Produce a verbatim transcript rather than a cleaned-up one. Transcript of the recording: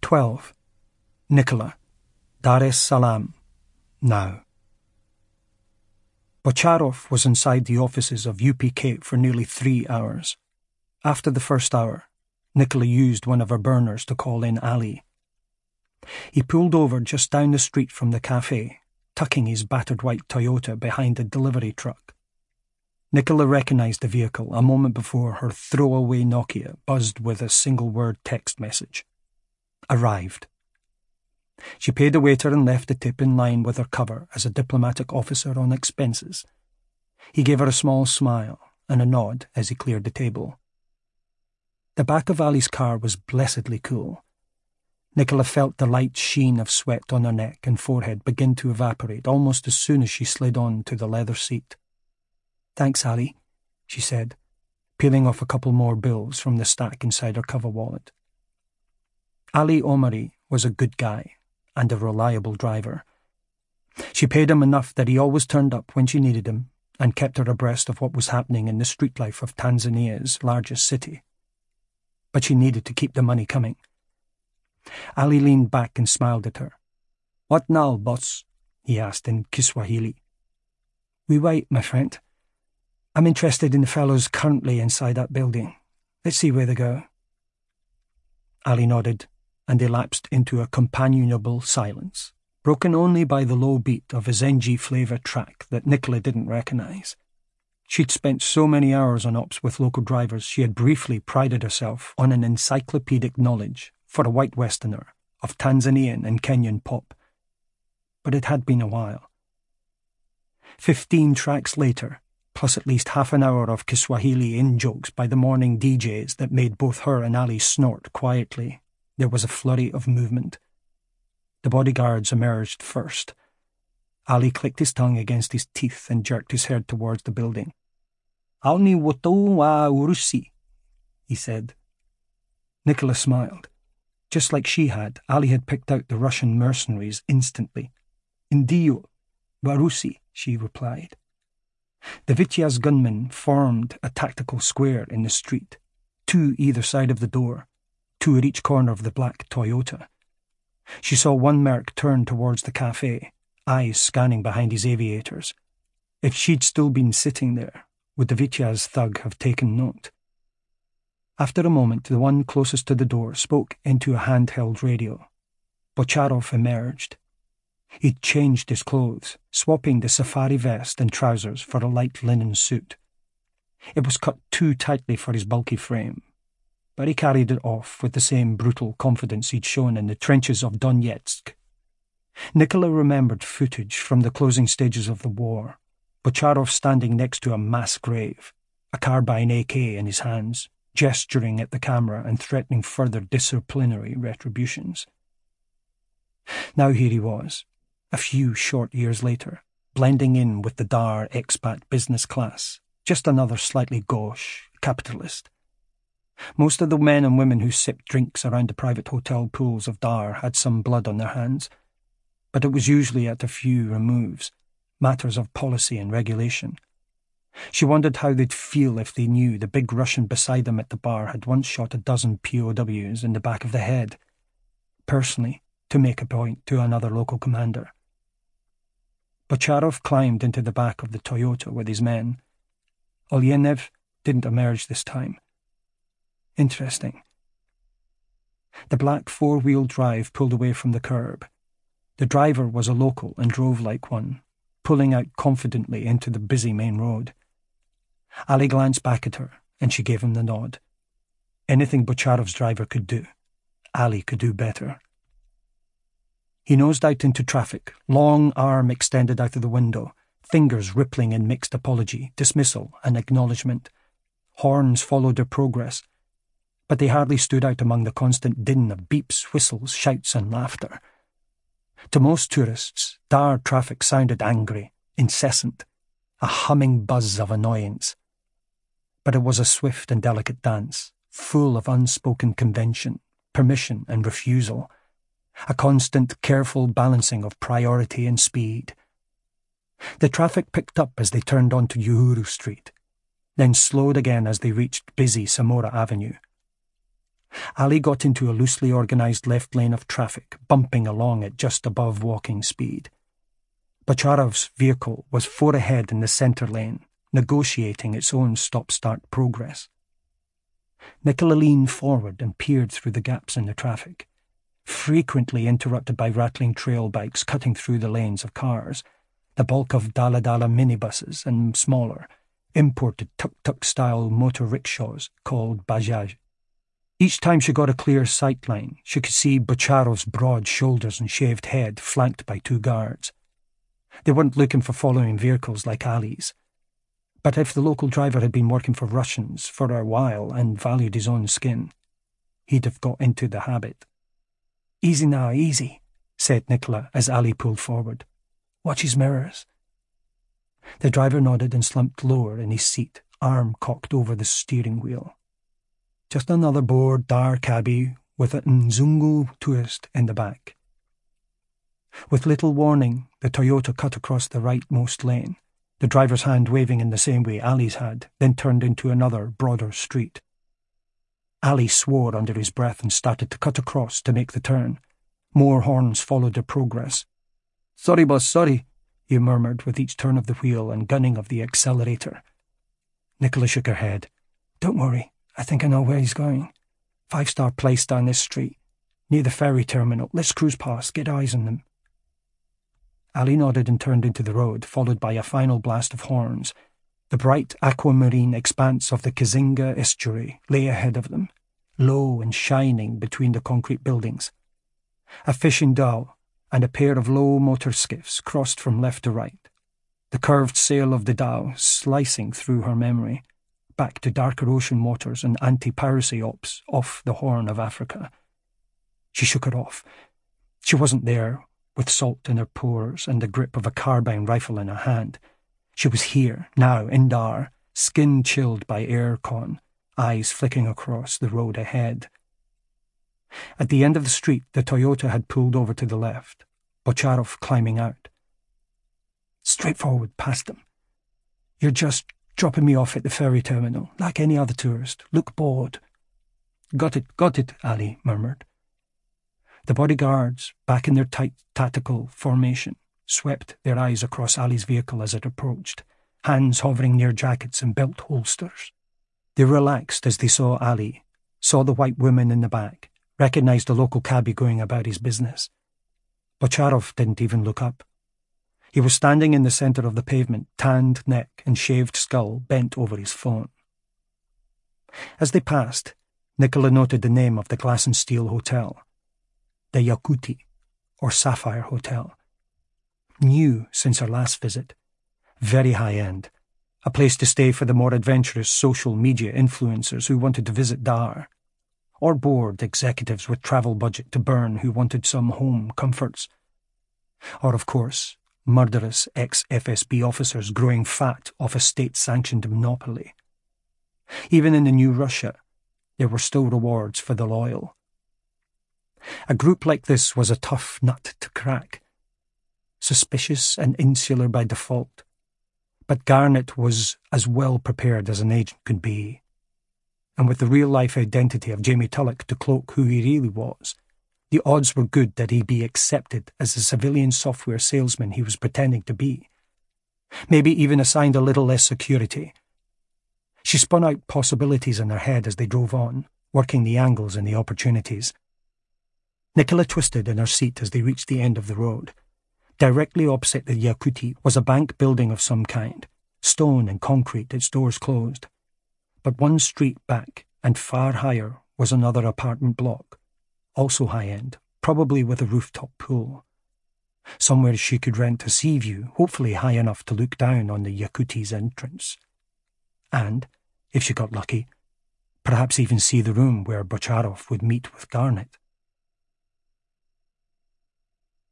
twelve. Nicola. Dar es Salaam. Now. Bocharov was inside the offices of U P K for nearly three hours. After the first hour, Nicola used one of her burners to call in Ali. He pulled over just down the street from the cafe, tucking his battered white Toyota behind a delivery truck. Nicola recognised the vehicle a moment before her throwaway Nokia buzzed with a single-word text message. Arrived. She paid the waiter and left the tip in line with her cover as a diplomatic officer on expenses. He gave her a small smile and a nod as he cleared the table. The back of Ali's car was blessedly cool. Nicola felt the light sheen of sweat on her neck and forehead begin to evaporate almost as soon as she slid on to the leather seat. "Thanks, Ali," she said, peeling off a couple more bills from the stack inside her cover wallet. Ali Omari was a good guy and a reliable driver. She paid him enough that he always turned up when she needed him and kept her abreast of what was happening in the street life of Tanzania's largest city. But she needed to keep the money coming. Ali leaned back and smiled at her. "What now, boss?" he asked in Kiswahili. "We wait, my friend. I'm interested in the fellows currently inside that building. Let's see where they go." Ali nodded, and they lapsed into a companionable silence, broken only by the low beat of a Zenji flavour track that Nicola didn't recognise. She'd spent so many hours on ops with local drivers she had briefly prided herself on an encyclopedic knowledge, for a white Westerner, of Tanzanian and Kenyan pop. But it had been a while. Fifteen tracks later, plus at least half an hour of Kiswahili in-jokes by the morning D Js that made both her and Ali snort quietly, there was a flurry of movement. The bodyguards emerged first. Ali clicked his tongue against his teeth and jerked his head towards the building. "Auni woto wa Urusi," he said. Nicola smiled. Just like she had, Ali had picked out the Russian mercenaries instantly. "Indio, Warusi," she replied. The Vityaz gunmen formed a tactical square in the street, two either side of the door, two at each corner of the black Toyota. She saw one merc turn towards the cafe, eyes scanning behind his aviators. If she'd still been sitting there, would the Vityaz thug have taken note? After a moment, the one closest to the door spoke into a handheld radio. Bocharov emerged. He'd changed his clothes, swapping the safari vest and trousers for a light linen suit. It was cut too tightly for his bulky frame, but he carried it off with the same brutal confidence he'd shown in the trenches of Donetsk. Nicola remembered footage from the closing stages of the war, Bocharov standing next to a mass grave, a carbine A K in his hands, gesturing at the camera and threatening further disciplinary retributions. Now here he was, a few short years later, blending in with the Dar expat business class, just another slightly gauche capitalist. Most of the men and women who sipped drinks around the private hotel pools of Dar had some blood on their hands, but it was usually at a few removes, matters of policy and regulation. She wondered how they'd feel if they knew the big Russian beside them at the bar had once shot a dozen P O Ws in the back of the head, personally, to make a point to another local commander. Bocharov climbed into the back of the Toyota with his men. Olyenev didn't emerge this time. Interesting. The black four-wheel drive pulled away from the curb. The driver was a local and drove like one, pulling out confidently into the busy main road. Ali glanced back at her, and she gave him the nod. Anything Bocharov's driver could do, Ali could do better. He nosed out into traffic, long arm extended out of the window, fingers rippling in mixed apology, dismissal, and acknowledgement. Horns followed their progress, but they hardly stood out among the constant din of beeps, whistles, shouts, and laughter. To most tourists, Dar traffic sounded angry, incessant, a humming buzz of annoyance. But it was a swift and delicate dance, full of unspoken convention, permission, and refusal, a constant, careful balancing of priority and speed. The traffic picked up as they turned onto Uhuru Street, then slowed again as they reached busy Samora Avenue. Ali got into a loosely organised left lane of traffic, bumping along at just above walking speed. Bocharov's vehicle was four ahead in the centre lane, negotiating its own stop-start progress. Nicola leaned forward and peered through the gaps in the traffic, frequently interrupted by rattling trail bikes cutting through the lanes of cars, the bulk of dala-dala minibuses and smaller, imported tuk-tuk-style motor rickshaws called bajaj. Each time she got a clear sight line, she could see Bocharov's broad shoulders and shaved head flanked by two guards. They weren't looking for following vehicles like Ali's. But if the local driver had been working for Russians for a while and valued his own skin, he'd have got into the habit. "Easy now, easy," said Nicola as Ali pulled forward. "Watch his mirrors." The driver nodded and slumped lower in his seat, arm cocked over the steering wheel. Just another bored Dar cabbie with a Nzungu tourist in the back. With little warning, the Toyota cut across the rightmost lane, the driver's hand waving in the same way Ali's had, then turned into another, broader street. Ali swore under his breath and started to cut across to make the turn. More horns followed their progress. "Sorry, boss, sorry," he murmured with each turn of the wheel and gunning of the accelerator. Nicola shook her head. "Don't worry, I think I know where he's going. Five-star place down this street, near the ferry terminal. Let's cruise past, get eyes on them." Ali nodded and turned into the road, followed by a final blast of horns. The bright aquamarine expanse of the Kizinga estuary lay ahead of them, low and shining between the concrete buildings. A fishing dhow and a pair of low motor skiffs crossed from left to right, the curved sail of the dhow slicing through her memory, back to darker ocean waters and anti-piracy ops off the Horn of Africa. She shook it off. She wasn't there, with salt in her pores and the grip of a carbine rifle in her hand. She was here, now, in Dar, skin chilled by air con, eyes flicking across the road ahead. At the end of the street, the Toyota had pulled over to the left, Bocharov climbing out. "Straight forward, past them. You're just dropping me off at the ferry terminal, like any other tourist. Look bored." "Got it, got it," Ali murmured. The bodyguards, back in their tight tactical formation, swept their eyes across Ali's vehicle as it approached, hands hovering near jackets and belt holsters. They relaxed as they saw Ali, saw the white woman in the back, recognised the local cabbie going about his business. Bocharov didn't even look up. He was standing in the centre of the pavement, tanned neck and shaved skull bent over his phone. As they passed, Nicola noted the name of the Glass and Steel Hotel, the Yakuti, or Sapphire Hotel. New since her last visit. Very high-end. A place to stay for the more adventurous social media influencers who wanted to visit Dar, or bored executives with travel budget to burn who wanted some home comforts. Or, of course, murderous ex-F S B officers growing fat off a state-sanctioned monopoly. Even in the new Russia, there were still rewards for the loyal. A group like this was a tough nut to crack. Suspicious and insular by default. But Garnett was as well prepared as an agent could be. And with the real-life identity of Jamie Tulloch to cloak who he really was, the odds were good that he'd be accepted as the civilian software salesman he was pretending to be. Maybe even assigned a little less security. She spun out possibilities in her head as they drove on, working the angles and the opportunities. Nicola twisted in her seat as they reached the end of the road. Directly opposite the Yakuti was a bank building of some kind, stone and concrete, its doors closed. But one street back, and far higher, was another apartment block, also high-end, probably with a rooftop pool. Somewhere she could rent a sea view, hopefully high enough to look down on the Yakuti's entrance. And, if she got lucky, perhaps even see the room where Bocharov would meet with Garnett.